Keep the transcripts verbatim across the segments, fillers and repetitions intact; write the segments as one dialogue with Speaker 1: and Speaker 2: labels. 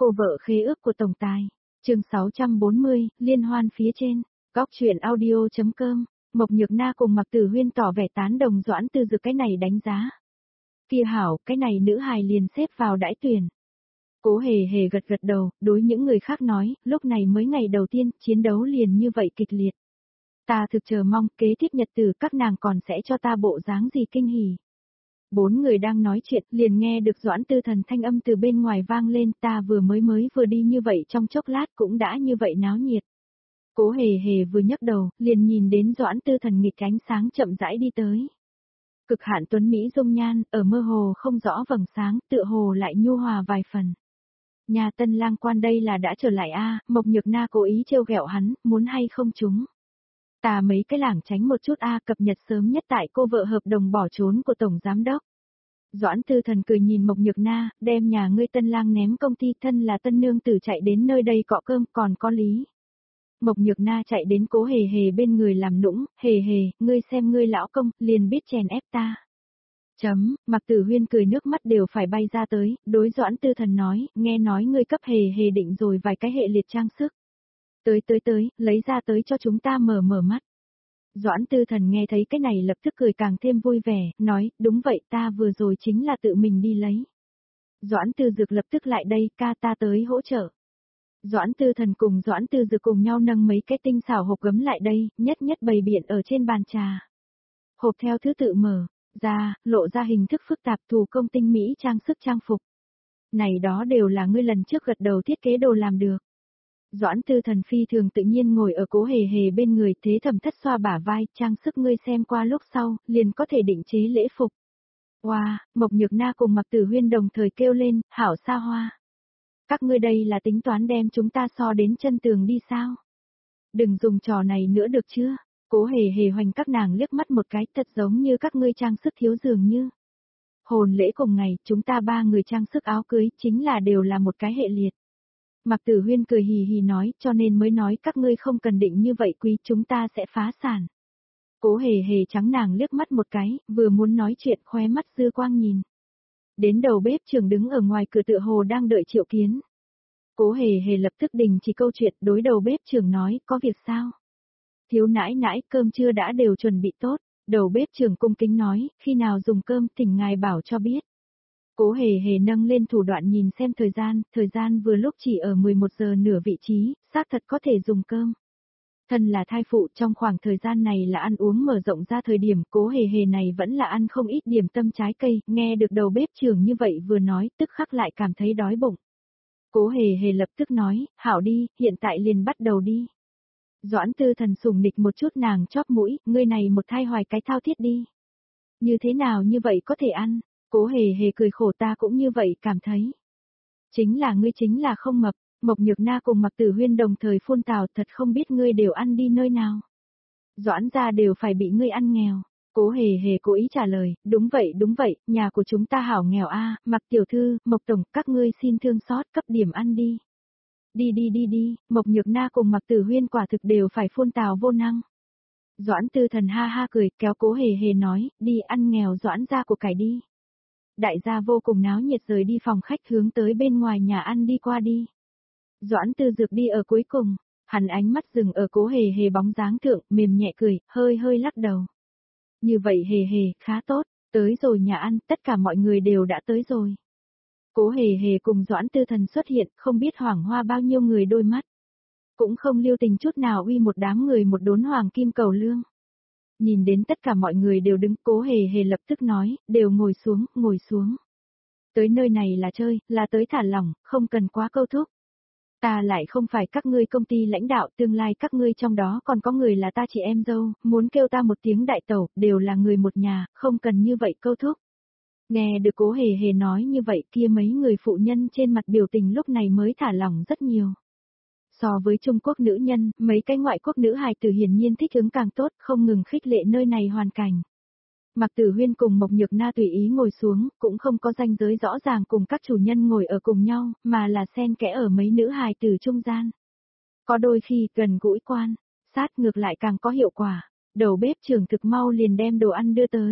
Speaker 1: Cô vợ khế ước của tổng tài. Chương sáu trăm bốn mươi, liên hoan phía trên. Góc truyện audio.com. Mộc Nhược Na cùng Mạc Tử Huyên tỏ vẻ tán đồng Doãn Tư Dực cái này đánh giá. Kia hảo, cái này nữ hài liền xếp vào đãi tuyển. Cố hề hề gật gật đầu, đối những người khác nói, lúc này mới ngày đầu tiên, chiến đấu liền như vậy kịch liệt. Ta thực chờ mong, kế tiếp nhật tử các nàng còn sẽ cho ta bộ dáng gì kinh hỉ. Bốn người đang nói chuyện, liền nghe được Doãn Tư Thần thanh âm từ bên ngoài vang lên, ta vừa mới mới vừa đi như vậy trong chốc lát cũng đã như vậy náo nhiệt. Cố hề hề vừa nhấc đầu, liền nhìn đến Doãn Tư Thần nghịch ánh sáng chậm rãi đi tới. Cực hạn tuấn Mỹ dung nhan, ở mơ hồ không rõ vầng sáng, tựa hồ lại nhu hòa vài phần. Nhà tân lang quan đây là đã trở lại a, Mộc Nhược Na cố ý trêu ghẹo hắn, muốn hay không chúng. Ta mấy cái lảng tránh một chút a, cập nhật sớm nhất tại cô vợ hợp đồng bỏ trốn của Tổng Giám Đốc. Doãn Tư Thần cười nhìn Mộc Nhược Na, đem nhà ngươi tân lang ném công ty, thân là tân nương tử chạy đến nơi đây cọ cơm còn có lý. Mộc Nhược Na chạy đến Cố hề hề bên người làm nũng, hề hề, ngươi xem ngươi lão công, liền biết chèn ép ta. Chấm, Mạc Tử Huyên cười nước mắt đều phải bay ra tới, đối Doãn Tư Thần nói, nghe nói ngươi cấp hề hề định rồi vài cái hệ liệt trang sức. Tới tới tới, lấy ra tới cho chúng ta mở mở mắt. Doãn Tư Thần nghe thấy cái này lập tức cười càng thêm vui vẻ, nói, đúng vậy ta vừa rồi chính là tự mình đi lấy. Doãn Tư Dực lập tức lại đây, ca ta tới hỗ trợ. Doãn Tư Thần cùng Doãn Tư Dực cùng nhau nâng mấy cái tinh xảo hộp gấm lại đây, nhất nhất bày biện ở trên bàn trà. Hộp theo thứ tự mở ra, lộ ra hình thức phức tạp thủ công tinh mỹ trang sức trang phục. Này đó đều là ngươi lần trước gật đầu thiết kế đồ làm được. Doãn Tư Thần phi thường tự nhiên ngồi ở Cố hề hề bên người, thế thẩm thất xoa bả vai, trang sức ngươi xem qua lúc sau, liền có thể định chế lễ phục. Wow, Mộc Nhược Na cùng Mạc Tử Huyên đồng thời kêu lên, hảo xa hoa. Các ngươi đây là tính toán đem chúng ta so đến chân tường đi sao? Đừng dùng trò này nữa được chưa? Cố hề hề hoành các nàng liếc mắt một cái, thật giống như các ngươi trang sức thiếu dường như. Hồn lễ cùng ngày, chúng ta ba người trang sức áo cưới, chính là đều là một cái hệ liệt. Mạc Tử Huyên cười hì hì nói, cho nên mới nói các ngươi không cần định như vậy quý, chúng ta sẽ phá sản. Cố hề hề trắng nàng liếc mắt một cái, vừa muốn nói chuyện khóe mắt dư quang nhìn. Đến đầu bếp trưởng đứng ở ngoài cửa tựa hồ đang đợi triệu kiến. Cố hề hề lập tức đình chỉ câu chuyện, đối đầu bếp trưởng nói, có việc sao? Thiếu nãi nãi, cơm trưa đã đều chuẩn bị tốt. Đầu bếp trưởng cung kính nói, khi nào dùng cơm, thỉnh ngài bảo cho biết. Cố hề hề nâng lên thủ đoạn nhìn xem thời gian, thời gian vừa lúc chỉ ở mười một giờ nửa vị trí, xác thật có thể dùng cơm. Thân là thai phụ, trong khoảng thời gian này là ăn uống mở rộng ra thời điểm, Cố hề hề này vẫn là ăn không ít điểm tâm trái cây, nghe được đầu bếp trưởng như vậy vừa nói, tức khắc lại cảm thấy đói bụng. Cố hề hề lập tức nói, hảo đi, hiện tại liền bắt đầu đi. Doãn Tư Thần sủng nịch một chút nàng chóp mũi, ngươi này một thai hoài cái thao thiết đi. Như thế nào như vậy có thể ăn? Cố hề hề cười khổ, ta cũng như vậy cảm thấy. Chính là ngươi chính là không mập. Mộc Nhược Na cùng Mạc Tử Huyên đồng thời phun tào, thật không biết ngươi đều ăn đi nơi nào. Doãn gia đều phải bị ngươi ăn nghèo. Cố hề hề cố ý trả lời, đúng vậy đúng vậy, nhà của chúng ta hảo nghèo a, à, Mạc tiểu thư, Mộc tổng, các ngươi xin thương xót cấp điểm ăn đi. Đi đi đi đi, Mộc Nhược Na cùng Mạc Tử Huyên quả thực đều phải phun tào vô năng. Doãn Tư Thần ha ha cười, kéo Cố hề hề nói, đi ăn nghèo Doãn gia của cải đi. Đại gia vô cùng náo nhiệt rời đi phòng khách hướng tới bên ngoài nhà ăn đi qua đi. Doãn Tư Dực đi ở cuối cùng, hắn ánh mắt dừng ở Cố hề hề bóng dáng thượng, mềm nhẹ cười, hơi hơi lắc đầu. Như vậy hề hề, khá tốt, tới rồi nhà ăn, tất cả mọi người đều đã tới rồi. Cố hề hề cùng Doãn Tư Thần xuất hiện, không biết hoảng hoa bao nhiêu người đôi mắt. Cũng không lưu tình chút nào uy một đám người một đốn hoàng kim cầu lương. Nhìn đến tất cả mọi người đều đứng, Cố hề hề lập tức nói, đều ngồi xuống, ngồi xuống. Tới nơi này là chơi, là tới thả lỏng, không cần quá câu thúc. Ta lại không phải các ngươi công ty lãnh đạo, tương lai các ngươi trong đó còn có người là ta chị em dâu, muốn kêu ta một tiếng đại tẩu, đều là người một nhà, không cần như vậy câu thúc. Nghe được Cố hề hề nói như vậy, kia mấy người phụ nhân trên mặt biểu tình lúc này mới thả lỏng rất nhiều. So với Trung Quốc nữ nhân, mấy cái ngoại quốc nữ hài tử hiển nhiên thích ứng càng tốt, không ngừng khích lệ nơi này hoàn cảnh. Mạc Tử Huyên cùng Mộc Nhược Na tùy ý ngồi xuống, cũng không có ranh giới rõ ràng cùng các chủ nhân ngồi ở cùng nhau, mà là xen kẽ ở mấy nữ hài tử trung gian. Có đôi khi gần gũi quan, sát ngược lại càng có hiệu quả. Đầu bếp trưởng thực mau liền đem đồ ăn đưa tới.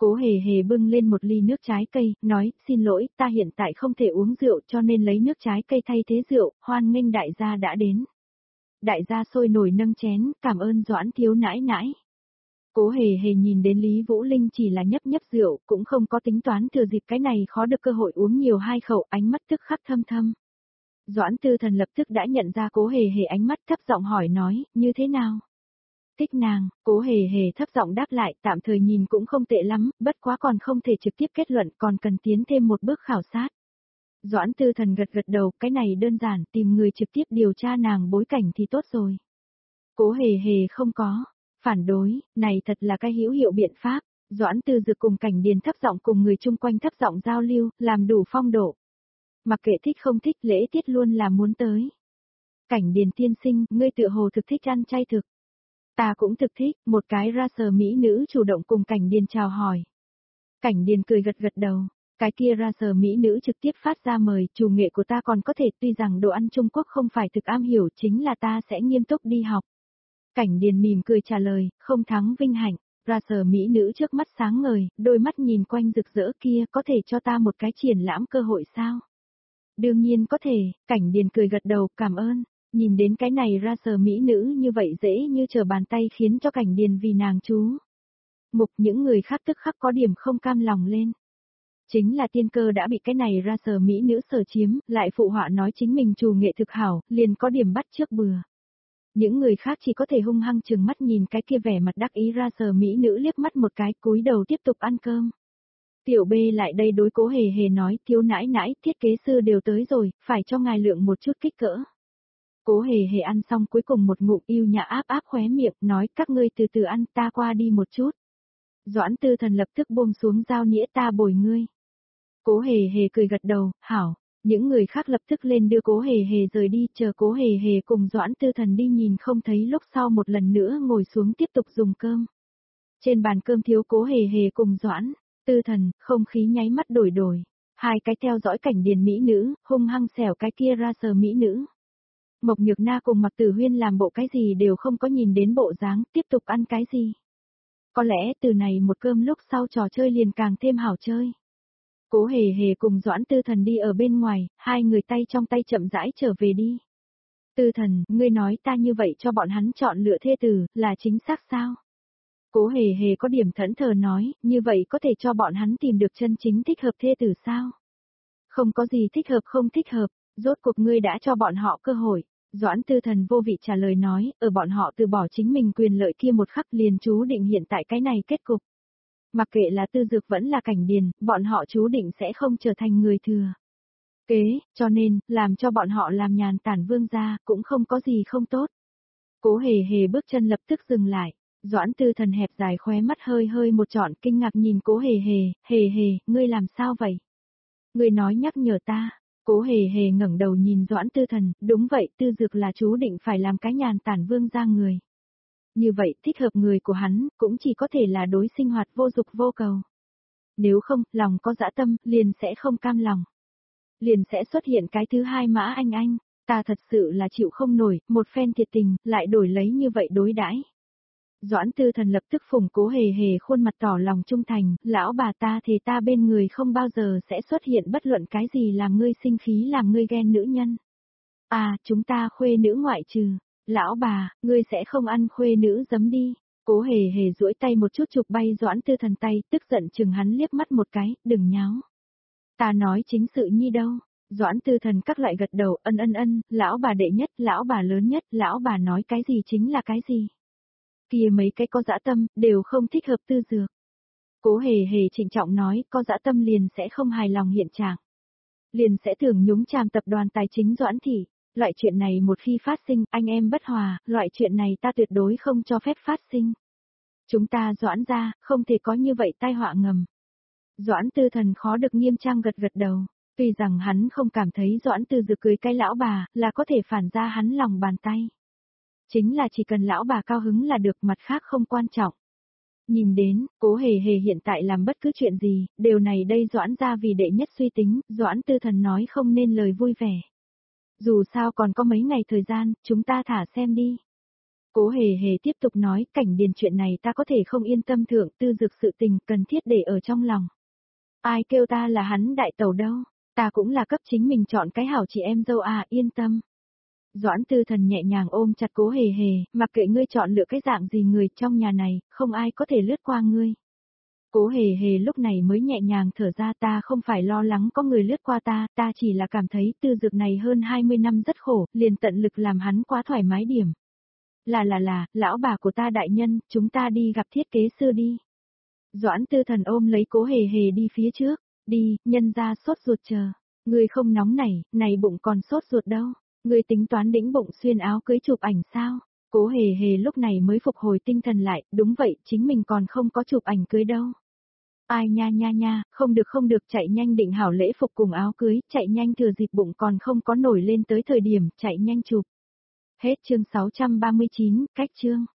Speaker 1: Cố hề hề bưng lên một ly nước trái cây, nói, xin lỗi, ta hiện tại không thể uống rượu cho nên lấy nước trái cây thay thế rượu, hoan nghênh đại gia đã đến. Đại gia sôi nổi nâng chén, cảm ơn Doãn thiếu nãi nãi. Cố hề hề nhìn đến Lý Vũ Linh chỉ là nhấp nhấp rượu, cũng không có tính toán thừa dịp cái này khó được cơ hội uống nhiều hai khẩu, ánh mắt tức khắc thâm thâm. Doãn Tư Thần lập tức đã nhận ra Cố hề hề ánh mắt, thấp giọng hỏi nói, như thế nào? Thích nàng, Cố hề hề thấp giọng đáp lại, tạm thời nhìn cũng không tệ lắm, bất quá còn không thể trực tiếp kết luận, còn cần tiến thêm một bước khảo sát. Doãn Tư Thần gật gật đầu, cái này đơn giản, tìm người trực tiếp điều tra nàng bối cảnh thì tốt rồi. Cố hề hề không có, phản đối, này thật là cái hữu hiệu biện pháp. Doãn Tư Dực cùng Cảnh Điền thấp giọng cùng người chung quanh thấp giọng giao lưu, làm đủ phong độ. Mặc kệ thích không thích, lễ tiết luôn là muốn tới. Cảnh Điền tiên sinh, ngươi tựa hồ thực thích ăn chay thực. Ta cũng thực thích, một cái ra sờ mỹ nữ chủ động cùng Cảnh Điền chào hỏi. Cảnh Điền cười gật gật đầu, cái kia ra sờ mỹ nữ trực tiếp phát ra mời, chủ nghệ của ta còn có thể, tuy rằng đồ ăn Trung Quốc không phải thực am hiểu, chính là ta sẽ nghiêm túc đi học. Cảnh Điền mỉm cười trả lời, không thắng vinh hạnh, ra sờ mỹ nữ trước mắt sáng ngời, đôi mắt nhìn quanh rực rỡ kia, có thể cho ta một cái triển lãm cơ hội sao? Đương nhiên có thể, Cảnh Điền cười gật đầu, cảm ơn. Nhìn đến cái này ra sờ mỹ nữ như vậy dễ như trở bàn tay khiến cho Cảnh Điền vì nàng chú. Mục những người khác tức khắc có điểm không cam lòng lên. Chính là tiên cơ đã bị cái này ra sờ mỹ nữ sở chiếm, lại phụ họa nói chính mình trù nghệ thực hảo, liền có điểm bắt trước bừa. Những người khác chỉ có thể hung hăng chừng mắt nhìn cái kia vẻ mặt đắc ý ra sờ mỹ nữ liếc mắt một cái, cúi đầu tiếp tục ăn cơm. Tiểu B lại đây đối Cố hề hề nói, thiếu nãi nãi, thiết kế sư đều tới rồi, phải cho ngài lượng một chút kích cỡ. Cố hề hề ăn xong cuối cùng một ngụm yêu nhã áp áp khóe miệng, nói các ngươi từ từ ăn, ta qua đi một chút. Doãn Tư Thần lập tức buông xuống dao nĩa, ta bồi ngươi. Cố hề hề cười gật đầu, hảo. Những người khác lập tức lên đưa Cố hề hề rời đi, chờ Cố hề hề cùng Doãn Tư Thần đi nhìn không thấy lúc sau một lần nữa ngồi xuống tiếp tục dùng cơm. Trên bàn cơm thiếu Cố hề hề cùng Doãn Tư Thần, không khí nháy mắt đổi đổi. Hai cái theo dõi Cảnh Điền mỹ nữ, hung hăng xẻo cái kia ra sờ mỹ nữ. Mộc Nhược Na cùng Mạc Tử Huyên làm bộ cái gì đều không có nhìn đến bộ dáng, tiếp tục ăn cái gì. Có lẽ từ này một cơm lúc sau trò chơi liền càng thêm hảo chơi. Cố hề hề cùng Doãn Tư Thần đi ở bên ngoài, hai người tay trong tay chậm rãi trở về đi. Tư Thần, ngươi nói ta như vậy cho bọn hắn chọn lựa thê tử, là chính xác sao? Cố hề hề có điểm thẫn thờ nói, như vậy có thể cho bọn hắn tìm được chân chính thích hợp thê tử sao? Không có gì thích hợp không thích hợp, rốt cuộc ngươi đã cho bọn họ cơ hội. Doãn Tư Thần vô vị trả lời nói, ở bọn họ từ bỏ chính mình quyền lợi kia một khắc liền chú định hiện tại cái này kết cục. Mặc kệ là Tư Dược vẫn là Cảnh Điền, bọn họ chú định sẽ không trở thành người thừa kế, cho nên, làm cho bọn họ làm nhàn tản vương gia, cũng không có gì không tốt. Cố hề hề bước chân lập tức dừng lại, Doãn Tư Thần hẹp dài khóe mắt hơi hơi một trọn kinh ngạc nhìn Cố hề hề, hề hề, ngươi làm sao vậy? Ngươi nói nhắc nhở ta. Cố hề hề ngẩng đầu nhìn Doãn Tư Thần, đúng vậy, Tư Dược là chú định phải làm cái nhàn tản vương gia người. Như vậy, thích hợp người của hắn, cũng chỉ có thể là đối sinh hoạt vô dục vô cầu. Nếu không, lòng có dã tâm, liền sẽ không cam lòng. Liền sẽ xuất hiện cái thứ hai Mã Anh Anh, ta thật sự là chịu không nổi, một phen thiệt tình, lại đổi lấy như vậy đối đãi. Doãn Tư Thần lập tức phùng Cố hề hề khuôn mặt tỏ lòng trung thành, lão bà ta thề ta bên người không bao giờ sẽ xuất hiện bất luận cái gì làm ngươi sinh khí làm ngươi ghen nữ nhân. À, chúng ta khuê nữ ngoại trừ, lão bà, ngươi sẽ không ăn khuê nữ giấm đi. Cố hề hề duỗi tay một chút chụp bay Doãn Tư Thần tay, tức giận chừng hắn liếc mắt một cái, đừng nháo. Ta nói chính sự nhi đâu. Doãn Tư Thần các lại gật đầu, ân ân ân, lão bà đệ nhất, lão bà lớn nhất, lão bà nói cái gì chính là cái gì. Kia mấy cái có dã tâm, đều không thích hợp Tư Dược. Cố hề hề trịnh trọng nói, có dã tâm liền sẽ không hài lòng hiện trạng. Liền sẽ thường nhúng chàm tập đoàn tài chính Doãn Thị. Loại chuyện này một khi phát sinh, anh em bất hòa, loại chuyện này ta tuyệt đối không cho phép phát sinh. Chúng ta Doãn ra, không thể có như vậy tai họa ngầm. Doãn Tư Thần khó được nghiêm trang gật gật đầu. Tuy rằng hắn không cảm thấy Doãn Tư Dược cưới cái lão bà, là có thể phản ra hắn lòng bàn tay. Chính là chỉ cần lão bà cao hứng là được, mặt khác không quan trọng. Nhìn đến, Cố hề hề hiện tại làm bất cứ chuyện gì, điều này đây Doãn ra vì đệ nhất suy tính, Doãn Tư Thần nói không nên lời vui vẻ. Dù sao còn có mấy ngày thời gian, chúng ta thả xem đi. Cố hề hề tiếp tục nói, Cảnh Điền chuyện này ta có thể không yên tâm thượng tư dược sự tình cần thiết để ở trong lòng. Ai kêu ta là hắn đại tẩu đâu, ta cũng là cấp chính mình chọn cái hảo chị em dâu à, yên tâm. Doãn Tư Thần nhẹ nhàng ôm chặt Cố hề hề, mặc kệ ngươi chọn lựa cái dạng gì người trong nhà này, không ai có thể lướt qua ngươi. Cố hề hề lúc này mới nhẹ nhàng thở ra, ta không phải lo lắng có người lướt qua ta, ta chỉ là cảm thấy tư dược này hơn hai mươi năm rất khổ, liền tận lực làm hắn quá thoải mái điểm. Là là là, lão bà của ta đại nhân, chúng ta đi gặp thiết kế sư đi. Doãn Tư Thần ôm lấy Cố hề hề đi phía trước, đi, nhân ra sốt ruột chờ. Ngươi không nóng này, này bụng còn sốt ruột đâu. Ngươi tính toán đĩnh bụng xuyên áo cưới chụp ảnh sao? Cố hề hề lúc này mới phục hồi tinh thần lại, đúng vậy, chính mình còn không có chụp ảnh cưới đâu. Ai nha nha nha, không được không được, chạy nhanh định hảo lễ phục cùng áo cưới, chạy nhanh thừa dịp bụng còn không có nổi lên tới thời điểm, chạy nhanh chụp. Hết chương sáu trăm ba mươi chín, cách chương.